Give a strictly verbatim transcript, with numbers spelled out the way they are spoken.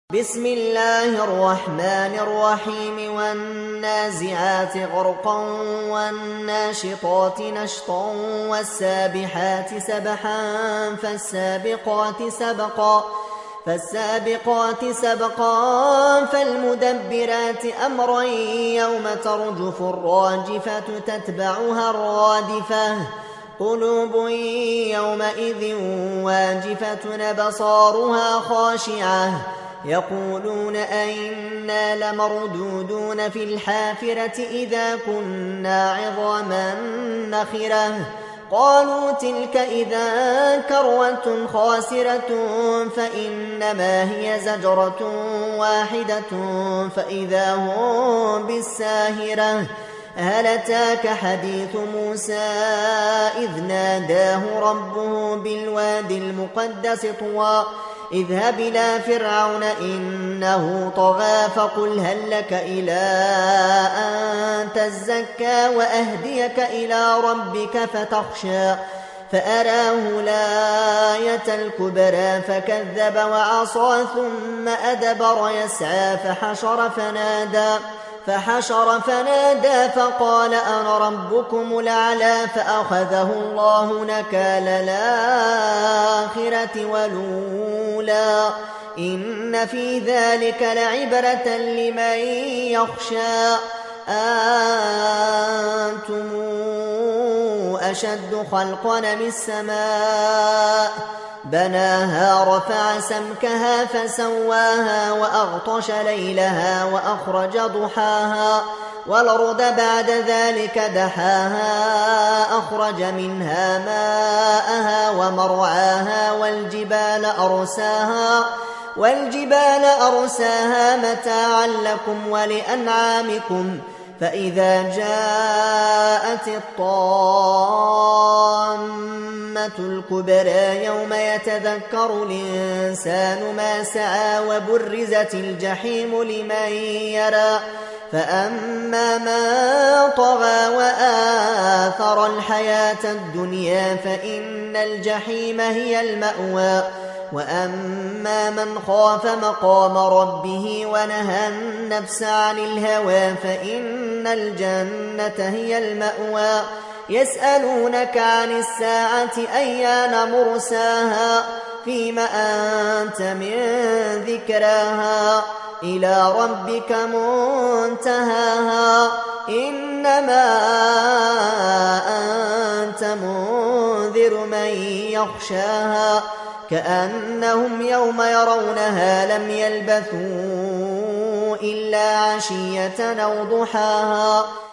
بسم الله الرحمن الرحيم والنازعات غرقا والناشطات نشطا والسابحات سبحا فالسابقات سبقا فالسابقات سبقا فالمدبرات أمرا يوم ترجف الراجفة تتبعها الرادفة قلوب يومئذ واجفة أبصارها خاشعة يقولون أئنا لمردودون في الحافرة إذا كنا عظاما نخرة قالوا تلك إذا كروة خاسرة فإنما هي زجرة واحدة فإذا هم بالساهرة هل أتاك حديث موسى إذ ناداه ربه بالوادي المقدس طوى اذهب إلى فرعون إنه طغى فقل هل لك إلى أن تزكى وأهديك إلى ربك فتخشى فأراه الآية الكبرى فكذب وعصى ثم أدبر يسعى فحشر فنادى فحشر فنادى فقال أنا ربكم الأعلى فأخذه الله نكال الآخرة والأولى إن في ذلك لعبرة لمن يخشى أنتم أشد خلقا من السماء بناها رفع سمكها فسواها وأغطش ليلها وأخرج ضحاها والأرض بعد ذلك دحاها أخرج منها ماءها ومرعاها والجبال أرساها والجبال أرساها متاعا لكم ولأنعامكم فإذا جاءت الطامة الكبرى يوم يتذكر الإنسان ما سعى وبرزت الجحيم لمن يرى فأما من طغى وآثر الحياة الدنيا فإن الجحيم هي المأوى وأما من خاف مقام ربه ونهى النفس عن الهوى فإن الجنة هي المأوى يسألونك عن الساعة أيان مرساها فيم أنت من ذكراها إلى ربك منتهاها إنما أنت منذر من يخشاها كأنهم يوم يرونها لم يلبثوا إلا عشية أو ضحاها